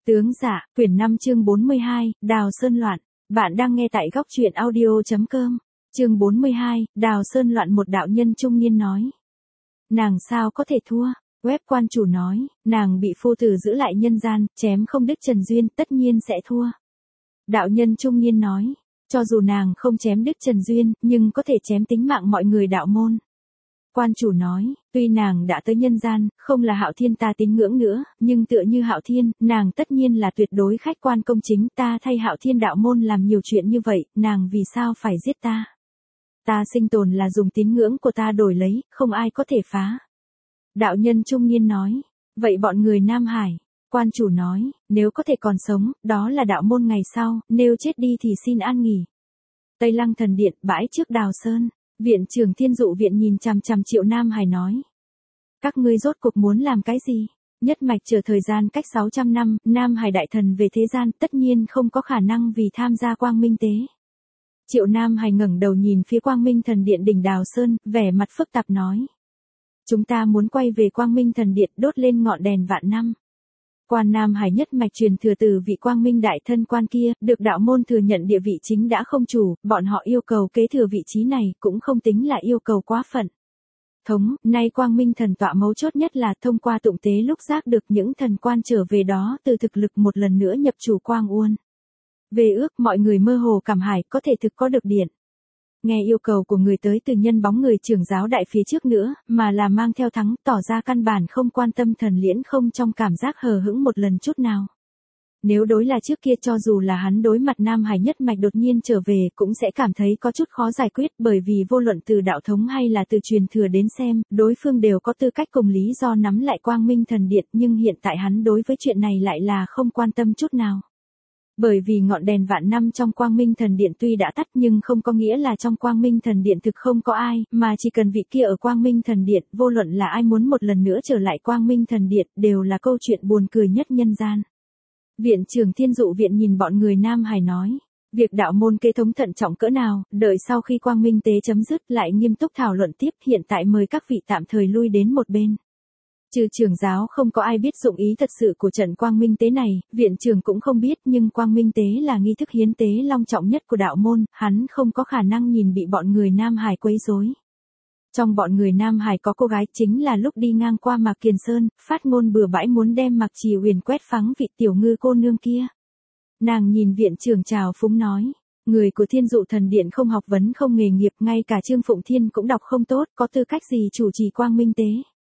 Tướng dạ, quyển 5 chương 42, Đào Sơn Loạn. Bạn đang nghe tại góc truyện audio.com. Chương 42, Đào Sơn Loạn. Một đạo nhân trung niên nói. Nàng sao có thể thua? Web quan chủ nói, nàng bị phu tử giữ lại nhân gian, chém không đứt trần duyên, tất nhiên sẽ thua. Đạo nhân trung niên nói, cho dù nàng không chém đứt trần duyên, nhưng có thể chém tính mạng mọi người đạo môn. Quan chủ nói, tuy nàng đã tới nhân gian, không là Hạo Thiên ta tín ngưỡng nữa, nhưng tựa như Hạo Thiên, nàng tất nhiên là tuyệt đối khách quan công chính, ta thay Hạo Thiên đạo môn làm nhiều chuyện như vậy, nàng vì sao phải giết ta? Ta sinh tồn là dùng tín ngưỡng của ta đổi lấy, không ai có thể phá. Đạo nhân trung niên nói, vậy bọn người Nam Hải? Quan chủ nói, nếu có thể còn sống, đó là đạo môn ngày sau, nếu chết đi thì xin an nghỉ. Tây Lăng Thần Điện, bãi trước Đào Sơn. Viện trưởng Thiên Dụ Viện nhìn chằm chằm Triệu Nam Hải nói. Các ngươi rốt cuộc muốn làm cái gì? Nhất mạch chờ thời gian cách 600 năm, Nam Hải đại thần về thế gian tất nhiên không có khả năng vì tham gia quang minh tế. Triệu Nam Hải ngẩng đầu nhìn phía quang minh thần điện đỉnh Đào Sơn, vẻ mặt phức tạp nói. Chúng ta muốn quay về quang minh thần điện đốt lên ngọn đèn vạn năm. Quan Nam Hải nhất mạch truyền thừa từ vị quang minh đại thân quan kia, được đạo môn thừa nhận địa vị chính đã không chủ, bọn họ yêu cầu kế thừa vị trí này cũng không tính là yêu cầu quá phận. Nay quang minh thần tọa mấu chốt nhất là thông qua tụng tế lúc giác được những thần quan trở về đó từ thực lực một lần nữa nhập chủ quang uôn. Về ước mọi người mơ hồ cảm hải có thể thực có được điện. Nghe yêu cầu của người tới từ nhân bóng người trưởng giáo đại phía trước nữa, mà là mang theo thắng tỏ ra căn bản không quan tâm thần liễn không trong cảm giác hờ hững một lần chút nào. Nếu đối là trước kia cho dù là hắn đối mặt Nam Hải nhất mạch đột nhiên trở về cũng sẽ cảm thấy có chút khó giải quyết bởi vì vô luận từ đạo thống hay là từ truyền thừa đến xem, đối phương đều có tư cách cùng lý do nắm lại quang minh thần điện nhưng hiện tại hắn đối với chuyện này lại là không quan tâm chút nào. Bởi vì ngọn đèn vạn năm trong quang minh thần điện tuy đã tắt nhưng không có nghĩa là trong quang minh thần điện thực không có ai, mà chỉ cần vị kia ở quang minh thần điện, vô luận là ai muốn một lần nữa trở lại quang minh thần điện đều là câu chuyện buồn cười nhất nhân gian. Viện trưởng Thiên Dụ Viện nhìn bọn người Nam Hải nói, việc đạo môn kế thống thận trọng cỡ nào, đợi sau khi quang minh tế chấm dứt lại nghiêm túc thảo luận tiếp, hiện tại mời các vị tạm thời lui đến một bên. Trừ trưởng giáo không có ai biết dụng ý thật sự của trận quang minh tế này, viện trưởng cũng không biết nhưng quang minh tế là nghi thức hiến tế long trọng nhất của đạo môn, hắn không có khả năng nhìn bị bọn người Nam Hải quấy rối. Trong bọn người Nam Hải có cô gái chính là lúc đi ngang qua Mạc Kiền Sơn, phát ngôn bừa bãi muốn đem Mạc Trì Huyền quét phắng vị tiểu ngư cô nương kia. Nàng nhìn viện trưởng chào phúng nói, người của Thiên Dụ Thần Điện không học vấn không nghề nghiệp, ngay cả Trương Phụng Thiên cũng đọc không tốt, có tư cách gì chủ trì quang minh tế.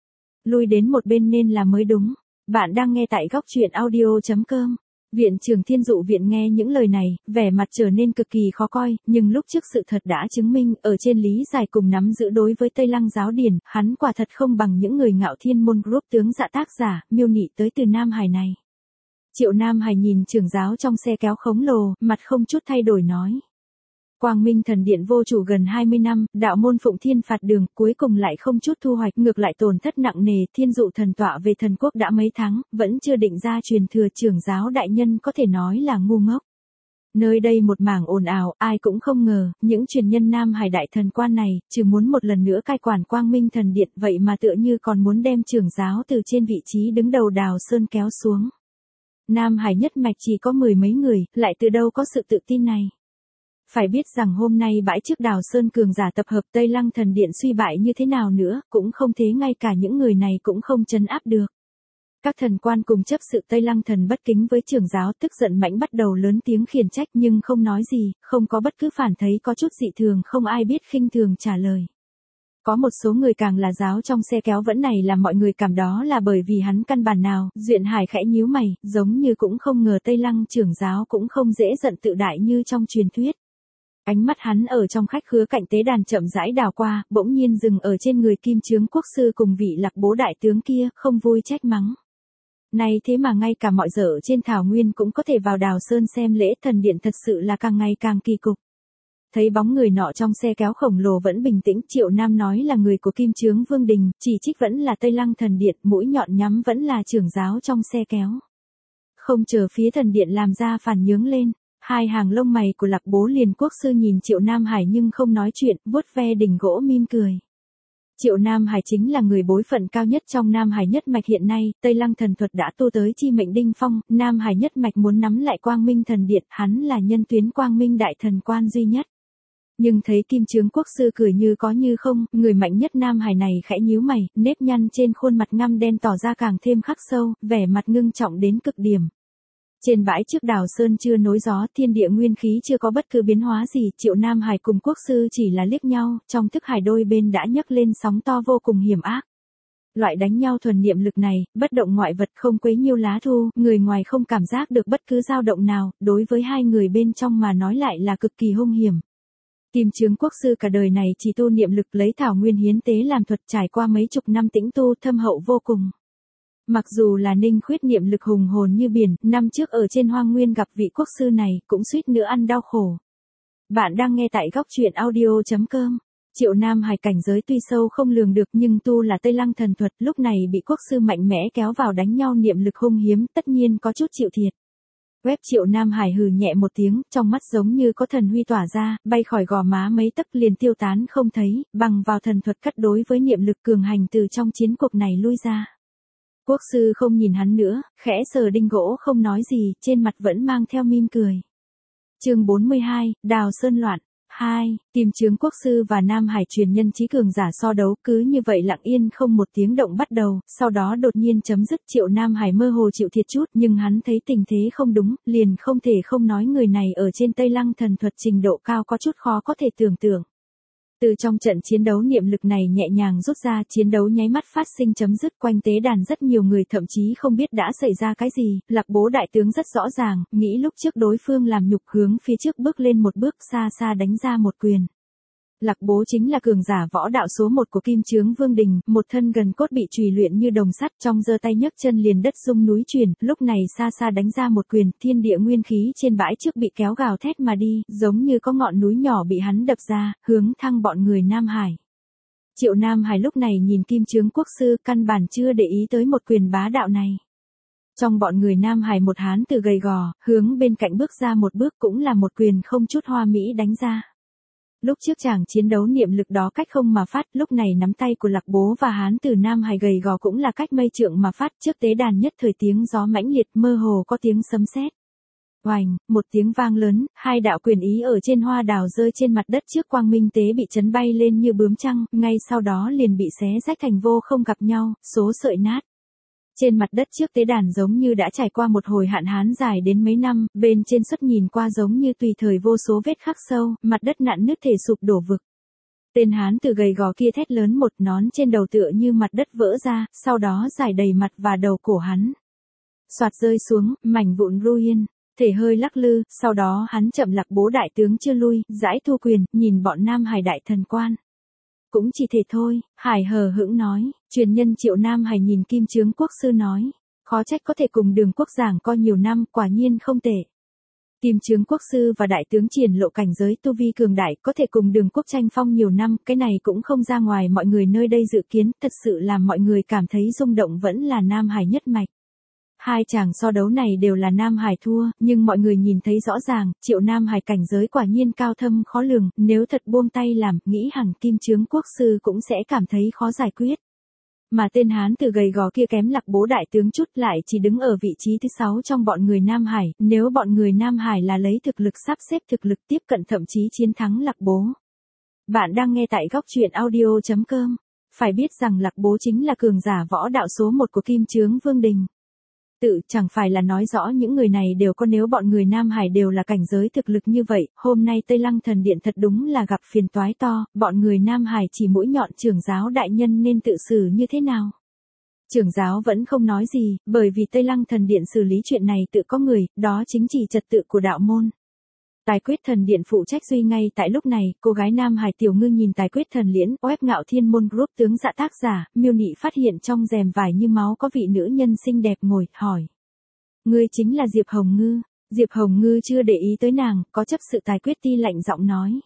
Lui đến một bên nên là mới đúng. Bạn đang nghe tại góc truyện audio.com. Viện trưởng Thiên Dụ Viện nghe những lời này, vẻ mặt trở nên cực kỳ khó coi, nhưng lúc trước sự thật đã chứng minh, ở trên lý giải cùng nắm giữ đối với Tây Lăng giáo điển, hắn quả thật không bằng những người Ngạo Thiên môn group tướng dạ tác giả, miêu nị tới từ Nam Hải này. Triệu Nam Hải nhìn trưởng giáo trong xe kéo khổng lồ, mặt không chút thay đổi nói. Quang Minh Thần Điện vô chủ gần 20 năm, đạo môn Phụng Thiên phạt đường, cuối cùng lại không chút thu hoạch, ngược lại tổn thất nặng nề, Thiên Dụ thần tọa về thần quốc đã mấy tháng, vẫn chưa định ra truyền thừa, trưởng giáo đại nhân có thể nói là ngu ngốc. Nơi đây một mảng ồn ào, ai cũng không ngờ, những truyền nhân Nam Hải đại thần quan này, trừ muốn một lần nữa cai quản Quang Minh Thần Điện, vậy mà tựa như còn muốn đem trưởng giáo từ trên vị trí đứng đầu Đào Sơn kéo xuống. Nam Hải nhất mạch chỉ có 10 mấy người, lại từ đâu có sự tự tin này. Phải biết rằng hôm nay bãi trước Đào Sơn cường giả tập hợp Tây Lăng Thần Điện suy bại như thế nào nữa, cũng không thế, ngay cả những người này cũng không trấn áp được. Các thần quan cùng chấp sự Tây Lăng Thần bất kính với trưởng giáo tức giận mãnh bắt đầu lớn tiếng khiển trách nhưng không nói gì, không có bất cứ phản thấy có chút dị thường, không ai biết khinh thường trả lời. Có một số người càng là giáo trong xe kéo vẫn này làm mọi người cảm đó là bởi vì hắn căn bản nào, Duyện Hải khẽ nhíu mày, giống như cũng không ngờ Tây Lăng trưởng giáo cũng không dễ giận tự đại như trong truyền thuyết. Ánh mắt hắn ở trong khách khứa cạnh tế đàn chậm rãi đảo qua, bỗng nhiên dừng ở trên người Kim Chướng quốc sư cùng vị Lạc Bố đại tướng kia, không vui trách mắng. Này thế mà ngay cả mọi dở trên thảo nguyên cũng có thể vào Đào Sơn xem lễ, thần điện thật sự là càng ngày càng kỳ cục. Thấy bóng người nọ trong xe kéo khổng lồ vẫn bình tĩnh, Triệu Nam nói là người của Kim Chướng Vương Đình, chỉ trích vẫn là Tây Lăng Thần Điện, mũi nhọn nhắm vẫn là trưởng giáo trong xe kéo. Không chờ phía thần điện làm ra phản nhướng lên. Hai hàng lông mày của Lạc Bố liền quốc sư nhìn Triệu Nam Hải nhưng không nói chuyện, vuốt ve đỉnh gỗ mỉm cười. Triệu Nam Hải chính là người bối phận cao nhất trong Nam Hải nhất mạch hiện nay, Tây Lăng thần thuật đã tu tới chi mệnh đinh phong, Nam Hải nhất mạch muốn nắm lại Quang Minh thần điện, hắn là nhân tuyến Quang Minh đại thần quan duy nhất. Nhưng thấy Kim Chướng Quốc sư cười như có như không, người mạnh nhất Nam Hải này khẽ nhíu mày, nếp nhăn trên khuôn mặt ngăm đen tỏ ra càng thêm khắc sâu, vẻ mặt ngưng trọng đến cực điểm. Trên bãi trước Đào Sơn chưa nối gió, thiên địa nguyên khí chưa có bất cứ biến hóa gì, Triệu Nam Hải cùng Quốc sư chỉ là liếc nhau, trong thức hải đôi bên đã nhấc lên sóng to vô cùng hiểm ác. Loại đánh nhau thuần niệm lực này, bất động ngoại vật không quấy nhiêu lá thu, người ngoài không cảm giác được bất cứ dao động nào, đối với hai người bên trong mà nói lại là cực kỳ hung hiểm. Kim Chướng Quốc sư cả đời này chỉ tu niệm lực lấy thảo nguyên hiến tế làm thuật, trải qua mấy chục năm tĩnh tu thâm hậu vô cùng. Mặc dù là Ninh Khuyết niệm lực hùng hồn như biển, năm trước ở trên hoang nguyên gặp vị quốc sư này, cũng suýt nữa ăn đau khổ. Bạn đang nghe tại góc truyện audio.com. Triệu Nam Hải cảnh giới tuy sâu không lường được nhưng tu là Tây Lăng thần thuật, lúc này bị quốc sư mạnh mẽ kéo vào đánh nhau niệm lực hung hiếm, tất nhiên có chút chịu thiệt. Web Triệu Nam Hải hừ nhẹ một tiếng, trong mắt giống như có thần huy tỏa ra, bay khỏi gò má mấy tấc liền tiêu tán không thấy, bằng vào thần thuật cắt đối với niệm lực cường hành từ trong chiến cuộc này lui ra. Quốc sư không nhìn hắn nữa, khẽ sờ đinh gỗ không nói gì, trên mặt vẫn mang theo mỉm cười. Chương 42, Đào Sơn loạn. 2. Kim Chướng Quốc sư và Nam Hải truyền nhân trí cường giả so đấu, cứ như vậy lặng yên không một tiếng động bắt đầu, sau đó đột nhiên chấm dứt. Triệu Nam Hải mơ hồ chịu thiệt chút, nhưng hắn thấy tình thế không đúng, liền không thể không nói người này ở trên Tây Lăng thần thuật trình độ cao có chút khó có thể tưởng tượng. Từ trong trận chiến đấu niệm lực này nhẹ nhàng rút ra, chiến đấu nháy mắt phát sinh chấm dứt, quanh tế đàn rất nhiều người thậm chí không biết đã xảy ra cái gì, Lạc Bố đại tướng rất rõ ràng, nghĩ lúc trước đối phương làm nhục hướng phía trước bước lên một bước, xa xa đánh ra một quyền. Lạc Bố chính là cường giả võ đạo số 1 của Kim Chướng Vương Đình, một thân gần cốt bị chùy luyện như đồng sắt, trong giơ tay nhấc chân liền đất rung núi chuyển, lúc này xa xa đánh ra một quyền, thiên địa nguyên khí trên bãi trước bị kéo gào thét mà đi, giống như có ngọn núi nhỏ bị hắn đập ra, hướng thẳng bọn người Nam Hải. Triệu Nam Hải lúc này nhìn Kim Chướng Quốc sư, căn bản chưa để ý tới một quyền bá đạo này. Trong bọn người Nam Hải một hán tử gầy gò, hướng bên cạnh bước ra một bước, cũng là một quyền không chút hoa mỹ đánh ra. Lúc trước chàng chiến đấu niệm lực đó cách không mà phát, lúc này nắm tay của Lạc Bố và hán tử Nam Hải gầy gò cũng là cách mây trượng mà phát, trước tế đàn nhất thời tiếng gió mãnh liệt, mơ hồ có tiếng sấm sét. Oành, một tiếng vang lớn, hai đạo quyền ý ở trên hoa đào rơi trên mặt đất trước Quang Minh tế bị chấn bay lên như bướm trăng, ngay sau đó liền bị xé rách thành vô không gặp nhau, số sợi nát. Trên mặt đất trước tế đàn giống như đã trải qua một hồi hạn hán dài đến mấy năm, bên trên xuất nhìn qua giống như tùy thời vô số vết khắc sâu, mặt đất nặn nứt thể sụp đổ vực. Tên hán từ gầy gò kia thét lớn một, nón trên đầu tựa như mặt đất vỡ ra, sau đó rải đầy mặt và đầu cổ hắn. Soạt rơi xuống, mảnh vụn ruin, thể hơi lắc lư, sau đó hắn chậm. Lạc Bố đại tướng chưa lui, giãi thu quyền, nhìn bọn Nam Hải đại thần quan. Cũng chỉ thể thôi, Hải hờ hững nói, truyền nhân Triệu Nam Hải nhìn Kim Chướng Quốc sư nói, khó trách có thể cùng Đường Quốc giảng coi nhiều năm, quả nhiên không tệ. Kim Chướng Quốc sư và đại tướng triển lộ cảnh giới tu vi cường đại, có thể cùng Đường Quốc tranh phong nhiều năm, cái này cũng không ra ngoài mọi người nơi đây dự kiến, thật sự làm mọi người cảm thấy rung động vẫn là Nam Hải nhất mạch. Hai chàng so đấu này đều là Nam Hải thua, nhưng mọi người nhìn thấy rõ ràng, Triệu Nam Hải cảnh giới quả nhiên cao thâm khó lường, nếu thật buông tay làm, nghĩ hẳn Kim Chướng Quốc sư cũng sẽ cảm thấy khó giải quyết. Mà tên hán từ gầy gò kia kém Lạc Bố đại tướng chút, lại chỉ đứng ở vị trí thứ 6 trong bọn người Nam Hải, nếu bọn người Nam Hải là lấy thực lực sắp xếp thực lực tiếp cận thậm chí chiến thắng Lạc Bố. Bạn đang nghe tại góc truyện audio.com. Phải biết rằng Lạc Bố chính là cường giả võ đạo số 1 của Kim Chướng Vương Đình. Tự chẳng phải là nói rõ những người này đều có, nếu bọn người Nam Hải đều là cảnh giới thực lực như vậy, hôm nay Tây Lăng thần điện thật đúng là gặp phiền toái to, bọn người Nam Hải chỉ mũi nhọn trưởng giáo đại nhân nên tự xử như thế nào. Trưởng giáo vẫn không nói gì, bởi vì Tây Lăng thần điện xử lý chuyện này tự có người, đó chính chỉ trật tự của đạo môn. Tài quyết thần điện phụ trách duy ngay tại lúc này, cô gái Nam Hải Tiểu Ngư nhìn tài quyết thần liễn, web Ngạo Thiên Môn Group tướng dạ tác giả, miêu nị phát hiện trong rèm vải như máu có vị nữ nhân xinh đẹp ngồi, hỏi. Ngươi chính là Diệp Hồng Ngư. Diệp Hồng Ngư chưa để ý tới nàng, có chấp sự tài quyết ti lạnh giọng nói.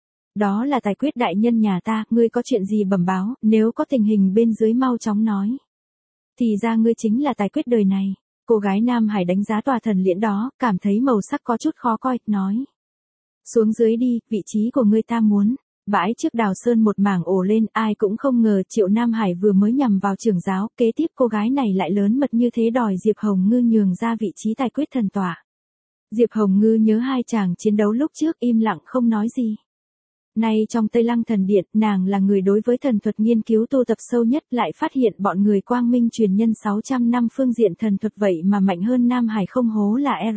Đó là tài quyết đại nhân nhà ta, ngươi có chuyện gì bẩm báo, nếu có tình hình bên dưới mau chóng nói. Thì ra ngươi chính là tài quyết đời này. Cô gái Nam Hải đánh giá tòa thần liễn đó, cảm thấy màu sắc có chút khó coi, nói. Xuống dưới đi, vị trí của ngươi ta muốn. Bãi trước Đào Sơn một mảng ồ lên, ai cũng không ngờ Triệu Nam Hải vừa mới nhằm vào trưởng giáo, kế tiếp cô gái này lại lớn mật như thế đòi Diệp Hồng Ngư nhường ra vị trí tài quyết thần tọa. Diệp Hồng Ngư nhớ hai chàng chiến đấu lúc trước im lặng không nói gì. Nay trong Tây Lăng Thần Điện, nàng là người đối với thần thuật nghiên cứu tu tập sâu nhất, lại phát hiện bọn người Quang Minh truyền nhân 600 năm phương diện thần thuật vậy mà mạnh hơn Nam Hải không hố là R.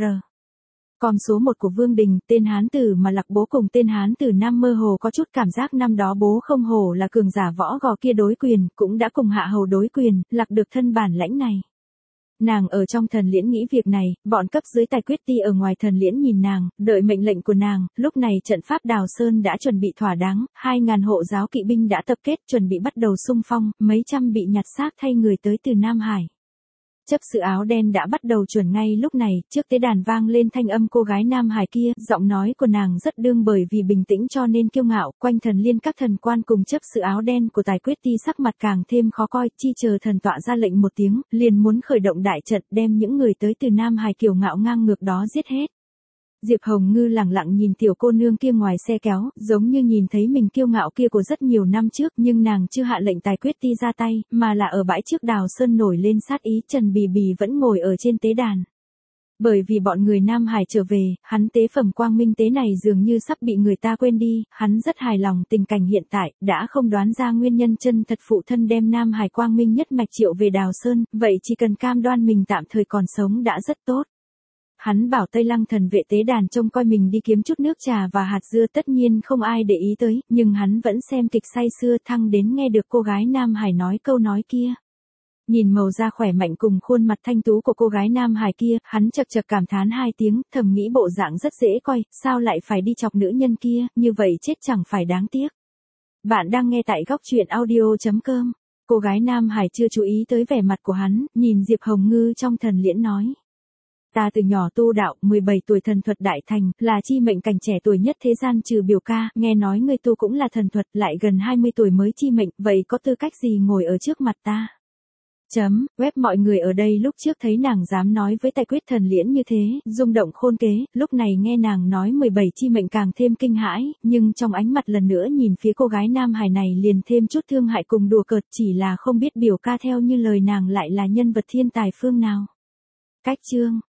Còn số 1 của Vương Đình, tên Hán Tử mà Lạc Bố cùng tên Hán Tử Nam mơ hồ có chút cảm giác năm đó bố không hổ là cường giả võ gò kia đối quyền, cũng đã cùng Hạ Hầu đối quyền, Lạc được thân bản lãnh này. Nàng ở trong thần liễn nghĩ việc này, bọn cấp dưới tài quyết ti ở ngoài thần liễn nhìn nàng, đợi mệnh lệnh của nàng, lúc này trận pháp Đào Sơn đã chuẩn bị thỏa đáng, 2.000 hộ giáo kỵ binh đã tập kết chuẩn bị bắt đầu xung phong, mấy trăm bị nhặt xác thay người tới từ Nam Hải. Chấp sự áo đen đã bắt đầu chuẩn ngay lúc này, trước tế đàn vang lên thanh âm cô gái Nam Hải kia, giọng nói của nàng rất đương bởi vì bình tĩnh cho nên kiêu ngạo, quanh thần liên các thần quan cùng chấp sự áo đen của tài quyết ti sắc mặt càng thêm khó coi, chi chờ thần tọa ra lệnh một tiếng, liền muốn khởi động đại trận đem những người tới từ Nam Hải kiêu ngạo ngang ngược đó giết hết. Diệp Hồng Ngư lẳng lặng nhìn tiểu cô nương kia ngoài xe kéo, giống như nhìn thấy mình kiêu ngạo kia của rất nhiều năm trước, nhưng nàng chưa hạ lệnh tài quyết ti ra tay, mà là ở bãi trước Đào Sơn nổi lên sát ý, Trần Bì Bì vẫn ngồi ở trên tế đàn. Bởi vì bọn người Nam Hải trở về, hắn tế phẩm quang minh tế này dường như sắp bị người ta quên đi, hắn rất hài lòng tình cảnh hiện tại, đã không đoán ra nguyên nhân chân thật phụ thân đem Nam Hải quang minh nhất mạch triệu về Đào Sơn, vậy chỉ cần cam đoan mình tạm thời còn sống đã rất tốt. Hắn bảo Tây Lăng thần vệ tế đàn trông coi mình đi kiếm chút nước trà và hạt dưa, tất nhiên không ai để ý tới, nhưng hắn vẫn xem kịch say sưa thăng đến nghe được cô gái Nam Hải nói câu nói kia. Nhìn màu da khỏe mạnh cùng khuôn mặt thanh tú của cô gái Nam Hải kia, hắn chật chật cảm thán hai tiếng, thầm nghĩ bộ dạng rất dễ coi, sao lại phải đi chọc nữ nhân kia, như vậy chết chẳng phải đáng tiếc. Bạn đang nghe tại góc truyện audio.com. Cô gái Nam Hải chưa chú ý tới vẻ mặt của hắn, nhìn Diệp Hồng Ngư trong thần liễn nói. Ta từ nhỏ tu đạo, 17 tuổi thần thuật đại thành, là chi mệnh cảnh trẻ tuổi nhất thế gian trừ biểu ca, nghe nói ngươi tu cũng là thần thuật, lại gần 20 tuổi mới chi mệnh, vậy có tư cách gì ngồi ở trước mặt ta? Web mọi người ở đây lúc trước thấy nàng dám nói với tài quyết thần liễn như thế, rung động khôn kế, lúc này nghe nàng nói 17 chi mệnh càng thêm kinh hãi, nhưng trong ánh mặt lần nữa nhìn phía cô gái Nam Hải này liền thêm chút thương hại cùng đùa cợt, chỉ là không biết biểu ca theo như lời nàng lại là nhân vật thiên tài phương nào. Cách chương